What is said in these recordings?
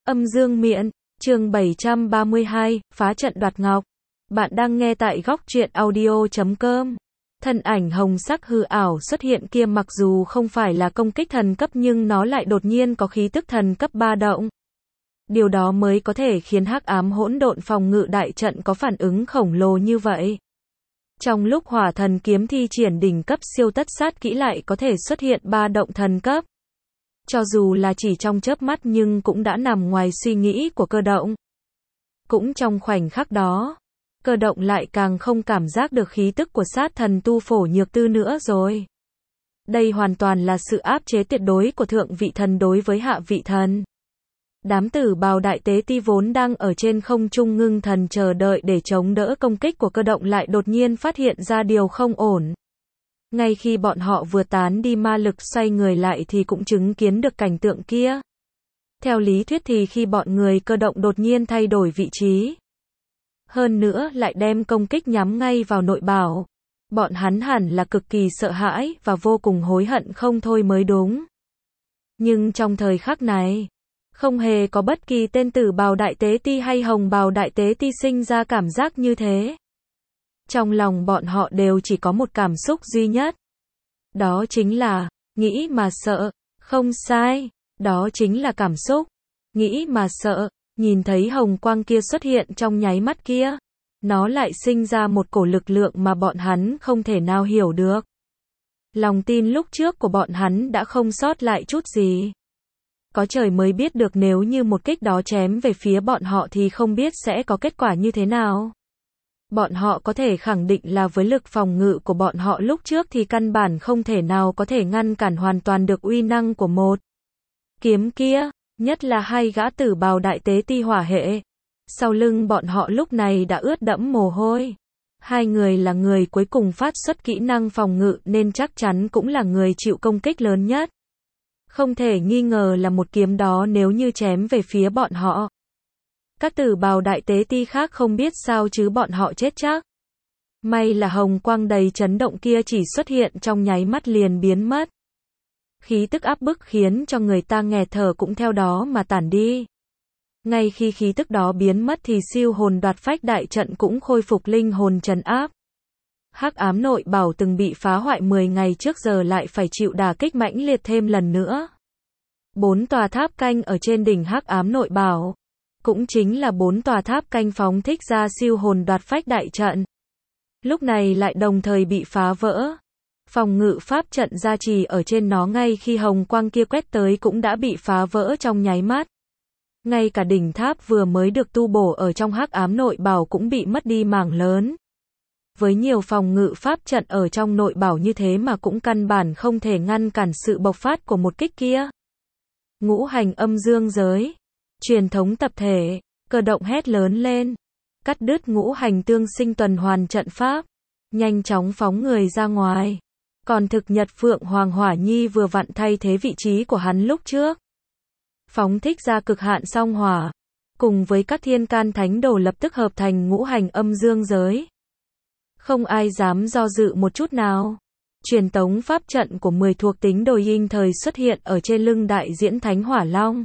Âm dương miện, chương 732, phá trận đoạt ngọc. Bạn đang nghe tại góc truyện audio.com. Thân ảnh hồng sắc hư ảo xuất hiện kia mặc dù không phải là công kích thần cấp nhưng nó lại đột nhiên có khí tức thần cấp ba động. Điều đó mới có thể khiến hắc ám hỗn độn phòng ngự đại trận có phản ứng khổng lồ như vậy. Trong lúc hỏa thần kiếm thi triển đỉnh cấp siêu tất sát kỹ lại có thể xuất hiện ba động thần cấp. Cho dù là chỉ trong chớp mắt nhưng cũng đã nằm ngoài suy nghĩ của Cơ Động. Cũng trong khoảnh khắc đó, Cơ Động lại càng không cảm giác được khí tức của sát thần tu Phổ Nhược Tư nữa rồi. Đây hoàn toàn là sự áp chế tuyệt đối của thượng vị thần đối với hạ vị thần. Đám tử bào đại tế ti vốn đang ở trên không trung ngưng thần chờ đợi để chống đỡ công kích của Cơ Động lại đột nhiên phát hiện ra điều không ổn. Ngay khi bọn họ vừa tán đi ma lực xoay người lại thì cũng chứng kiến được cảnh tượng kia. Theo lý thuyết thì khi bọn người Cơ Động đột nhiên thay đổi vị trí, hơn nữa lại đem công kích nhắm ngay vào nội bảo, bọn hắn hẳn là cực kỳ sợ hãi và vô cùng hối hận không thôi mới đúng. Nhưng trong thời khắc này, không hề có bất kỳ tên tử bào đại tế ti hay hồng bào đại tế ti sinh ra cảm giác như thế. Trong lòng bọn họ đều chỉ có một cảm xúc duy nhất. Đó chính là, nghĩ mà sợ, không sai, đó chính là cảm xúc, nghĩ mà sợ, nhìn thấy hồng quang kia xuất hiện trong nháy mắt kia. Nó lại sinh ra một cổ lực lượng mà bọn hắn không thể nào hiểu được. Lòng tin lúc trước của bọn hắn đã không sót lại chút gì. Có trời mới biết được nếu như một kích đó chém về phía bọn họ thì không biết sẽ có kết quả như thế nào. Bọn họ có thể khẳng định là với lực phòng ngự của bọn họ lúc trước thì căn bản không thể nào có thể ngăn cản hoàn toàn được uy năng của một kiếm kia, nhất là hai gã tử bào đại tế ti hỏa hệ. Sau lưng bọn họ lúc này đã ướt đẫm mồ hôi. Hai người là người cuối cùng phát xuất kỹ năng phòng ngự nên chắc chắn cũng là người chịu công kích lớn nhất. Không thể nghi ngờ là một kiếm đó nếu như chém về phía bọn họ. Các tử bào đại tế ti khác không biết sao chứ bọn họ chết chắc. May là hồng quang đầy chấn động kia chỉ xuất hiện trong nháy mắt liền biến mất. Khí tức áp bức khiến cho người ta nghẹt thở cũng theo đó mà tản đi. Ngay khi khí tức đó biến mất thì siêu hồn đoạt phách đại trận cũng khôi phục linh hồn trấn áp. Hắc ám nội bảo từng bị phá hoại 10 ngày trước giờ lại phải chịu đả kích mãnh liệt thêm lần nữa. 4 tòa tháp canh ở trên đỉnh hắc ám nội bảo, cũng chính là 4 tòa tháp canh phóng thích ra siêu hồn đoạt phách đại trận. Lúc này lại đồng thời bị phá vỡ. Phòng ngự pháp trận gia trì ở trên nó ngay khi hồng quang kia quét tới cũng đã bị phá vỡ trong nháy mắt. Ngay cả đỉnh tháp vừa mới được tu bổ ở trong hắc ám nội bảo cũng bị mất đi mảng lớn. Với nhiều phòng ngự pháp trận ở trong nội bảo như thế mà cũng căn bản không thể ngăn cản sự bộc phát của một kích kia. Ngũ hành âm dương giới. Truyền thống tập thể. Cơ Động hét lớn lên. Cắt đứt ngũ hành tương sinh tuần hoàn trận pháp. Nhanh chóng phóng người ra ngoài. Còn thực nhật Phượng Hoàng Hỏa Nhi vừa vặn thay thế vị trí của hắn lúc trước. Phóng thích ra cực hạn song hỏa. Cùng với các thiên can thánh đồ lập tức hợp thành ngũ hành âm dương giới. Không ai dám do dự một chút nào. Truyền tống pháp trận của 10 thuộc tính đồi hình thời xuất hiện ở trên lưng đại diễn thánh hỏa long.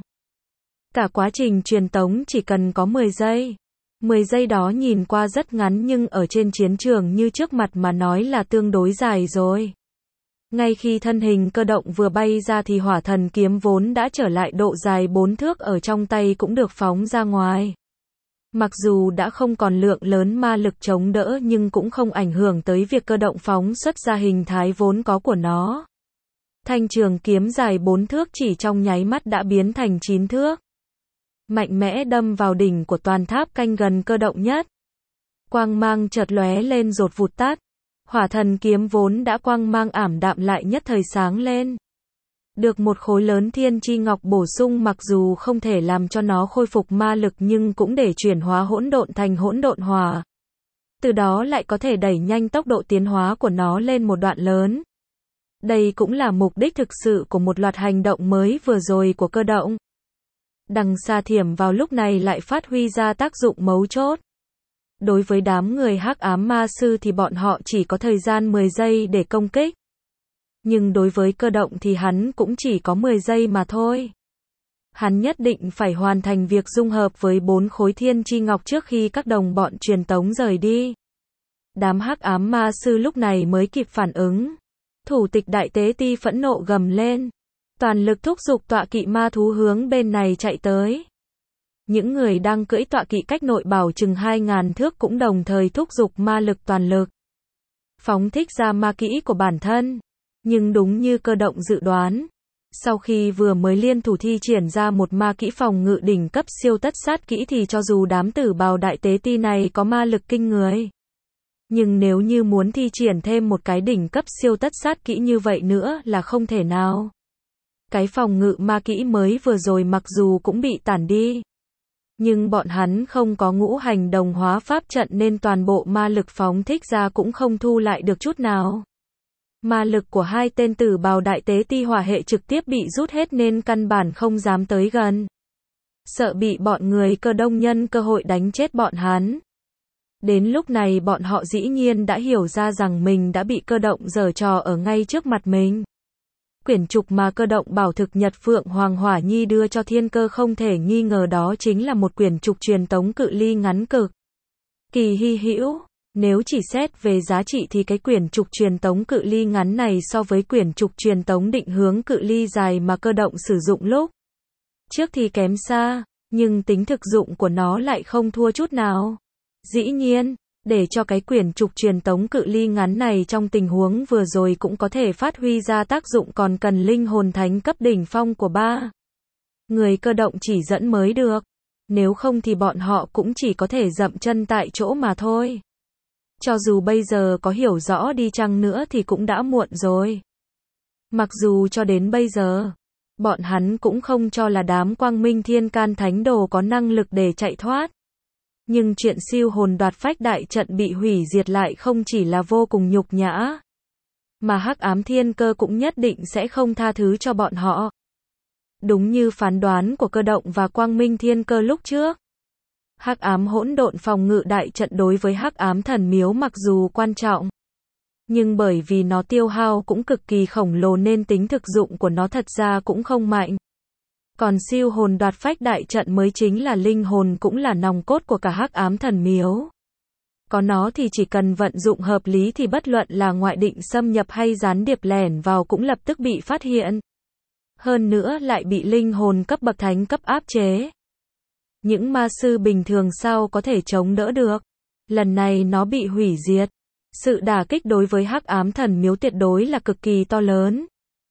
Cả quá trình truyền tống chỉ cần có 10 giây. 10 giây đó nhìn qua rất ngắn nhưng ở trên chiến trường như trước mặt mà nói là tương đối dài rồi. Ngay khi thân hình Cơ Động vừa bay ra thì hỏa thần kiếm vốn đã trở lại độ dài 4 thước ở trong tay cũng được phóng ra ngoài. Mặc dù đã không còn lượng lớn ma lực chống đỡ nhưng cũng không ảnh hưởng tới việc Cơ Động phóng xuất ra hình thái vốn có của nó. Thanh trường kiếm dài 4 thước chỉ trong nháy mắt đã biến thành 9 thước. Mạnh mẽ đâm vào đỉnh của toàn tháp canh gần Cơ Động nhất. Quang mang chợt lóe lên rột vụt tắt. Hỏa thần kiếm vốn đã quang mang ảm đạm lại nhất thời sáng lên. Được một khối lớn thiên chi ngọc bổ sung mặc dù không thể làm cho nó khôi phục ma lực nhưng cũng để chuyển hóa hỗn độn thành hỗn độn hỏa. Từ đó lại có thể đẩy nhanh tốc độ tiến hóa của nó lên một đoạn lớn. Đây cũng là mục đích thực sự của một loạt hành động mới vừa rồi của Cơ Động. Đằng xa thiểm vào lúc này lại phát huy ra tác dụng mấu chốt. Đối với đám người hắc ám ma sư thì bọn họ chỉ có thời gian 10 giây để công kích. Nhưng đối với Cơ Động thì hắn cũng chỉ có 10 giây mà thôi. Hắn nhất định phải hoàn thành việc dung hợp với 4 khối thiên chi ngọc trước khi các đồng bọn truyền tống rời đi. Đám hắc ám ma sư lúc này mới kịp phản ứng. Thủ tịch đại tế ti phẫn nộ gầm lên. Toàn lực thúc giục tọa kỵ ma thú hướng bên này chạy tới. Những người đang cưỡi tọa kỵ cách nội bảo chừng 2.000 thước cũng đồng thời thúc giục ma lực toàn lực. Phóng thích ra ma kỹ của bản thân. Nhưng đúng như cơ động dự đoán. Sau khi vừa mới liên thủ thi triển ra một ma kỹ phòng ngự đỉnh cấp siêu tất sát kỹ thì cho dù đám tử bào đại tế ti này có ma lực kinh người. Nhưng nếu như muốn thi triển thêm một cái đỉnh cấp siêu tất sát kỹ như vậy nữa là không thể nào. Cái phòng ngự ma kỹ mới vừa rồi mặc dù cũng bị tản đi. Nhưng bọn hắn không có ngũ hành đồng hóa pháp trận nên toàn bộ ma lực phóng thích ra cũng không thu lại được chút nào. Ma lực của hai tên tử bào đại tế ti hỏa hệ trực tiếp bị rút hết nên căn bản không dám tới gần. Sợ bị bọn người Cơ Đông nhân cơ hội đánh chết bọn hắn. Đến lúc này bọn họ dĩ nhiên đã hiểu ra rằng mình đã bị Cơ Động giở trò ở ngay trước mặt mình. Quyển trục mà Cơ Động bảo thực Nhật Phượng Hoàng Hỏa Nhi đưa cho Thiên Cơ không thể nghi ngờ đó chính là một quyển trục truyền tống cự ly ngắn cực kỳ hy hữu. Nếu chỉ xét về giá trị thì cái quyển trục truyền tống cự ly ngắn này so với quyển trục truyền tống định hướng cự ly dài mà Cơ Động sử dụng lúc trước thì kém xa, nhưng tính thực dụng của nó lại không thua chút nào. Dĩ nhiên, để cho cái quyển trục truyền tống cự ly ngắn này trong tình huống vừa rồi cũng có thể phát huy ra tác dụng còn cần linh hồn thánh cấp đỉnh phong của 3 người Cơ Động chỉ dẫn mới được. Nếu không thì bọn họ cũng chỉ có thể dậm chân tại chỗ mà thôi. Cho dù bây giờ có hiểu rõ đi chăng nữa thì cũng đã muộn rồi. Mặc dù cho đến bây giờ, bọn hắn cũng không cho là đám Quang Minh Thiên Can Thánh Đồ có năng lực để chạy thoát. Nhưng chuyện siêu hồn đoạt phách đại trận bị hủy diệt lại không chỉ là vô cùng nhục nhã, mà Hắc Ám Thiên Cơ cũng nhất định sẽ không tha thứ cho bọn họ. Đúng như phán đoán của Cơ Động và Quang Minh Thiên Cơ lúc trước. Hắc ám hỗn độn phòng ngự đại trận đối với Hắc Ám Thần Miếu mặc dù quan trọng, nhưng bởi vì nó tiêu hao cũng cực kỳ khổng lồ nên tính thực dụng của nó thật ra cũng không mạnh. Còn siêu hồn đoạt phách đại trận mới chính là linh hồn cũng là nòng cốt của cả Hắc Ám Thần Miếu. Có nó thì chỉ cần vận dụng hợp lý thì bất luận là ngoại định xâm nhập hay gián điệp lẻn vào cũng lập tức bị phát hiện. Hơn nữa lại bị linh hồn cấp bậc thánh cấp áp chế. Những ma sư bình thường sao có thể chống đỡ được. Lần này nó bị hủy diệt. Sự đả kích đối với Hắc Ám Thần Miếu tuyệt đối là cực kỳ to lớn.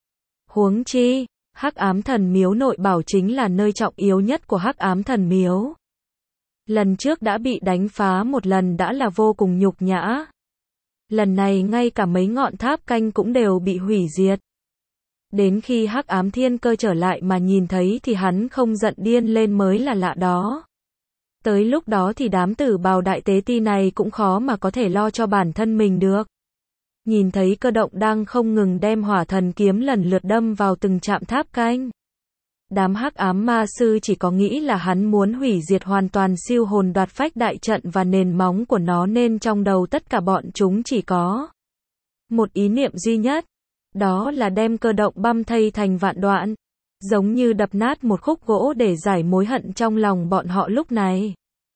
Huống chi, Hắc Ám Thần Miếu nội bảo chính là nơi trọng yếu nhất của Hắc Ám Thần Miếu. Lần trước đã bị đánh phá một lần đã là vô cùng nhục nhã. Lần này ngay cả mấy ngọn tháp canh cũng đều bị hủy diệt. Đến khi Hắc Ám Thiên Cơ trở lại mà nhìn thấy thì hắn không giận điên lên mới là lạ đó. Tới lúc đó thì đám tử bào đại tế ti này cũng khó mà có thể lo cho bản thân mình được. Nhìn thấy Cơ Động đang không ngừng đem hỏa thần kiếm lần lượt đâm vào từng trạm tháp canh. Đám hắc ám ma sư chỉ có nghĩ là hắn muốn hủy diệt hoàn toàn siêu hồn đoạt phách đại trận và nền móng của nó nên trong đầu tất cả bọn chúng chỉ có một ý niệm duy nhất. Đó là đem Cơ Động băm thây thành vạn đoạn. Giống như đập nát một khúc gỗ để giải mối hận trong lòng bọn họ lúc này.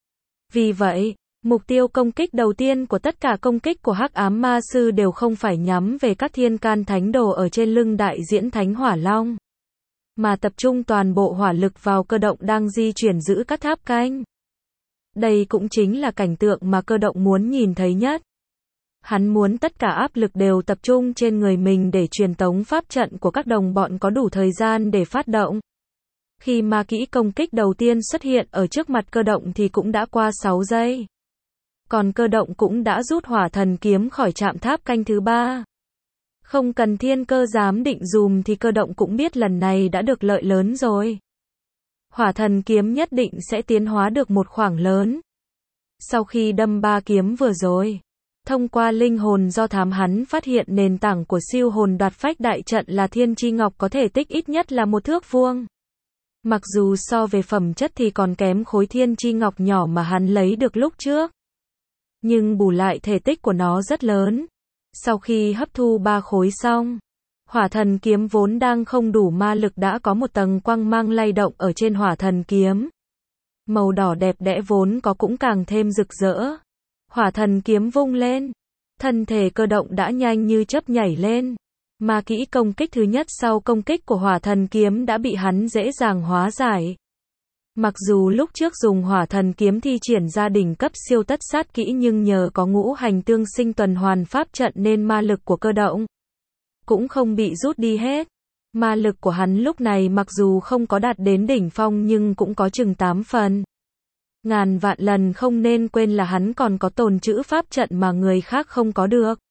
Vì vậy, mục tiêu công kích đầu tiên của tất cả công kích của hắc ám ma sư đều không phải nhắm về các thiên can thánh đồ ở trên lưng đại diễn thánh hỏa long, mà tập trung toàn bộ hỏa lực vào Cơ Động đang di chuyển giữ các tháp canh. Đây cũng chính là cảnh tượng mà Cơ Động muốn nhìn thấy nhất. Hắn muốn tất cả áp lực đều tập trung trên người mình để truyền tống pháp trận của các đồng bọn có đủ thời gian để phát động. Khi ma kỹ công kích đầu tiên xuất hiện ở trước mặt Cơ Động thì cũng đã qua 6 giây. Còn Cơ Động cũng đã rút hỏa thần kiếm khỏi trạm tháp canh thứ 3. Không cần Thiên Cơ giám định dùm thì Cơ Động cũng biết lần này đã được lợi lớn rồi. Hỏa thần kiếm nhất định sẽ tiến hóa được một khoảng lớn. Sau khi đâm 3 kiếm vừa rồi, thông qua linh hồn do thám hắn phát hiện nền tảng của siêu hồn đoạt phách đại trận là thiên chi ngọc có thể tích ít nhất là 1 thước vuông. Mặc dù so về phẩm chất thì còn kém khối thiên chi ngọc nhỏ mà hắn lấy được lúc trước. Nhưng bù lại thể tích của nó rất lớn. Sau khi hấp thu 3 khối xong, Hỏa thần kiếm vốn đang không đủ ma lực đã có một tầng quang mang lay động ở trên hỏa thần kiếm. Màu đỏ đẹp đẽ vốn có cũng càng thêm rực rỡ. Hỏa thần kiếm vung lên. Thân thể Cơ Động đã nhanh như chớp nhảy lên. Ma kỹ công kích thứ nhất sau công kích của hỏa thần kiếm đã bị hắn dễ dàng hóa giải. Mặc dù lúc trước dùng hỏa thần kiếm thi triển ra đỉnh cấp siêu tất sát kỹ nhưng nhờ có ngũ hành tương sinh tuần hoàn pháp trận nên ma lực của Cơ Động cũng không bị rút đi hết. Ma lực của hắn lúc này mặc dù không có đạt đến đỉnh phong nhưng cũng có chừng 8 phần. Ngàn vạn lần không nên quên là hắn còn có tồn trữ pháp trận mà người khác không có được.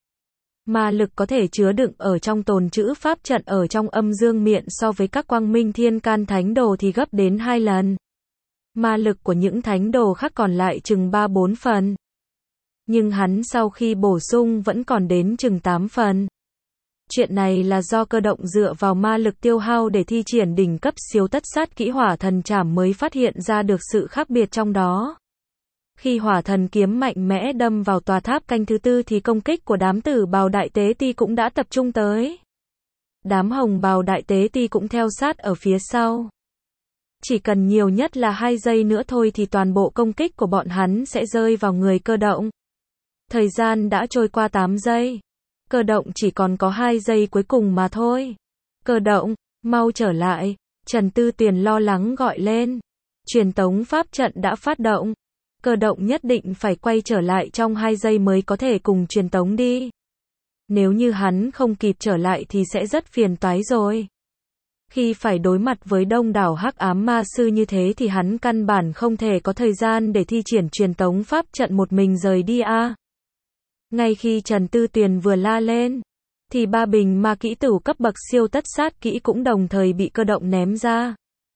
Ma lực có thể chứa đựng ở trong tồn trữ pháp trận ở trong âm dương miện so với các quang minh thiên can thánh đồ thì gấp đến 2 lần. Ma lực của những thánh đồ khác còn lại chừng 3-4 phần. Nhưng hắn sau khi bổ sung vẫn còn đến chừng 8 phần. Chuyện này là do Cơ Động dựa vào ma lực tiêu hao để thi triển đỉnh cấp siêu tất sát kỹ hỏa thần trảm mới phát hiện ra được sự khác biệt trong đó. Khi hỏa thần kiếm mạnh mẽ đâm vào tòa tháp canh thứ tư thì công kích của đám tử bào đại tế ti cũng đã tập trung tới. Đám hồng bào đại tế ti cũng theo sát ở phía sau. Chỉ cần nhiều nhất là 2 giây nữa thôi thì toàn bộ công kích của bọn hắn sẽ rơi vào người Cơ Động. Thời gian đã trôi qua 8 giây. Cơ Động chỉ còn có 2 giây cuối cùng mà thôi. Cơ Động, mau trở lại. Trần Tư Tuyền lo lắng gọi lên. Truyền tống pháp trận đã phát động. Cơ Động nhất định phải quay trở lại trong 2 giây mới có thể cùng truyền tống đi. Nếu như hắn không kịp trở lại thì sẽ rất phiền toái rồi. Khi phải đối mặt với đông đảo hắc ám ma sư như thế thì hắn căn bản không thể có thời gian để thi triển truyền tống pháp trận một mình rời đi a. Ngay khi Trần Tư Tuyền vừa la lên, thì 3 bình ma kỹ tửu cấp bậc siêu tất sát kỹ cũng đồng thời bị Cơ Động ném ra.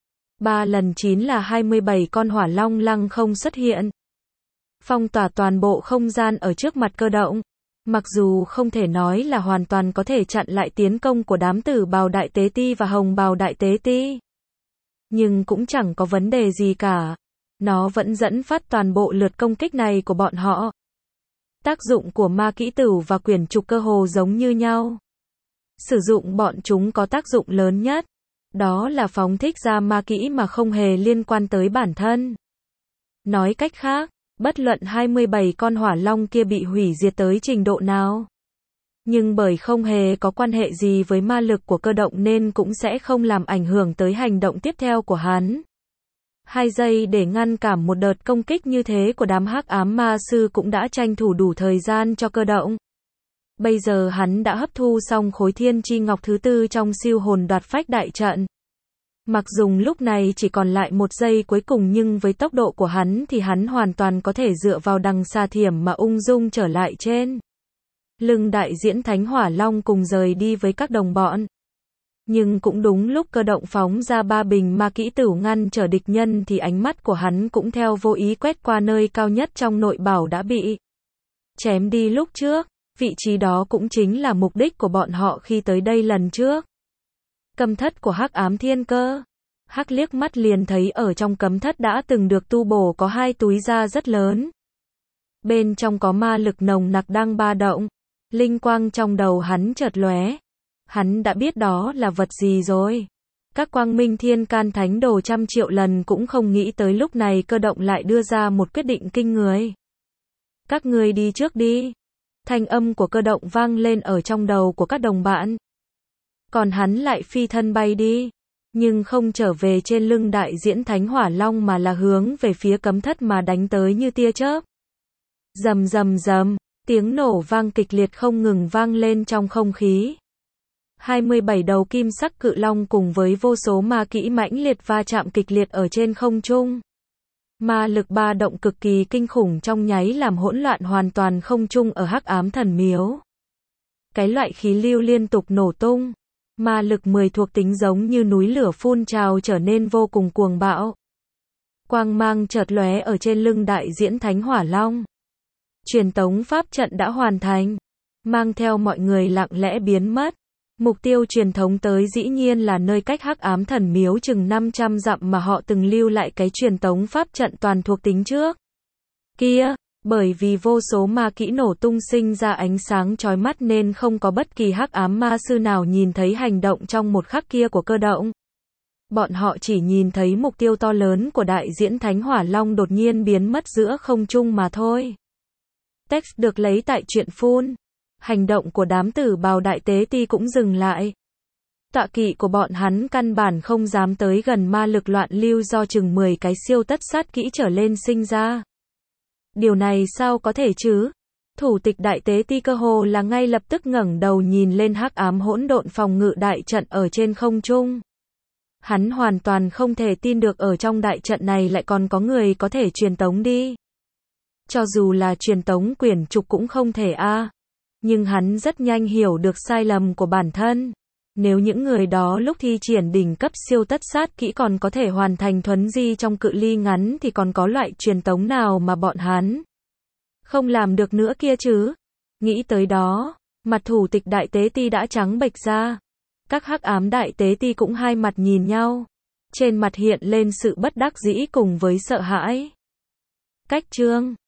3 lần 9 là 27 con hỏa long lăng không xuất hiện. Phong tỏa toàn bộ không gian ở trước mặt Cơ Động. Mặc dù không thể nói là hoàn toàn có thể chặn lại tiến công của đám tử bào đại tế ti và hồng bào đại tế ti. Nhưng cũng chẳng có vấn đề gì cả. Nó vẫn dẫn phát toàn bộ lượt công kích này của bọn họ. Tác dụng của ma kỹ tửu và quyển trục cơ hồ giống như nhau. Sử dụng bọn chúng có tác dụng lớn nhất. Đó là phóng thích ra ma kỹ mà không hề liên quan tới bản thân. Nói cách khác, bất luận 27 con hỏa long kia bị hủy diệt tới trình độ nào. Nhưng bởi không hề có quan hệ gì với ma lực của Cơ Động nên cũng sẽ không làm ảnh hưởng tới hành động tiếp theo của hắn. 2 giây để ngăn cản một đợt công kích như thế của đám hắc ám ma sư cũng đã tranh thủ đủ thời gian cho Cơ Động. Bây giờ hắn đã hấp thu xong khối thiên chi ngọc thứ tư trong siêu hồn đoạt phách đại trận. Mặc dùng lúc này chỉ còn lại 1 giây cuối cùng nhưng với tốc độ của hắn thì hắn hoàn toàn có thể dựa vào đằng xà thiểm mà ung dung trở lại trên lưng đại diễn thánh hỏa long cùng rời đi với các đồng bọn. Nhưng cũng đúng lúc Cơ Động phóng ra 3 bình ma kỹ tửu ngăn trở địch nhân thì ánh mắt của hắn cũng theo vô ý quét qua nơi cao nhất trong nội bảo đã bị chém đi lúc trước. Vị trí đó cũng chính là mục đích của bọn họ khi tới đây lần trước. Cấm thất của hắc ám thiên cơ. Hắc liếc mắt liền thấy ở trong cấm thất đã từng được tu bổ có 2 túi da rất lớn. Bên trong có ma lực nồng nặc đang ba động. Linh quang trong đầu hắn chợt lóe. Hắn đã biết đó là vật gì rồi. Các quang minh thiên can thánh đồ 100 triệu lần cũng không nghĩ tới lúc này Cơ Động lại đưa ra một quyết định kinh người. Các ngươi đi trước đi. Thanh âm của Cơ Động vang lên ở trong đầu của các đồng bạn. Còn hắn lại phi thân bay đi. Nhưng không trở về trên lưng đại diễn thánh hỏa long mà là hướng về phía cấm thất mà đánh tới như tia chớp. Rầm rầm rầm, tiếng nổ vang kịch liệt không ngừng vang lên trong không khí. 27 đầu kim sắc cự long cùng với vô số ma kỹ mãnh liệt va chạm kịch liệt ở trên không trung. Ma lực ba động cực kỳ kinh khủng trong nháy làm hỗn loạn hoàn toàn không trung ở hắc ám thần miếu. Cái loại khí lưu liên tục nổ tung. Ma lực 10 thuộc tính giống như núi lửa phun trào trở nên vô cùng cuồng bạo. Quang mang chợt lóe ở trên lưng đại diễn thánh hỏa long. Truyền tống pháp trận đã hoàn thành. Mang theo mọi người lặng lẽ biến mất. Mục tiêu truyền thống tới dĩ nhiên là nơi cách hắc ám thần miếu chừng 500 dặm mà họ từng lưu lại cái truyền tống pháp trận toàn thuộc tính trước. Kia, Bởi vì vô số ma kỹ nổ tung sinh ra ánh sáng chói mắt nên không có bất kỳ hắc ám ma sư nào nhìn thấy hành động trong một khắc kia của Cơ Động. Bọn họ chỉ nhìn thấy mục tiêu to lớn của đại diễn Thánh Hỏa Long đột nhiên biến mất giữa không trung mà thôi. Text được lấy tại truyện Full. Hành động của đám tử bào đại tế ti cũng dừng lại. Tọa kỵ của bọn hắn căn bản không dám tới gần ma lực loạn lưu do chừng 10 cái siêu tất sát kỹ trở lên sinh ra. Điều này sao có thể chứ? Thủ tịch đại tế ti cơ hồ là ngay lập tức ngẩng đầu nhìn lên hắc ám hỗn độn phòng ngự đại trận ở trên không trung. Hắn hoàn toàn không thể tin được ở trong đại trận này lại còn có người có thể truyền tống đi. Cho dù là truyền tống quyển trục cũng không thể a. Nhưng hắn rất nhanh hiểu được sai lầm của bản thân. Nếu những người đó lúc thi triển đỉnh cấp siêu tất sát kỹ còn có thể hoàn thành thuấn di trong cự ly ngắn thì còn có loại truyền tống nào mà bọn hắn không làm được nữa kia chứ. Nghĩ tới đó, mặt thủ tịch đại tế ti đã trắng bệch ra. Các hắc ám đại tế ti cũng hai mặt nhìn nhau. Trên mặt hiện lên sự bất đắc dĩ cùng với sợ hãi. Cách chương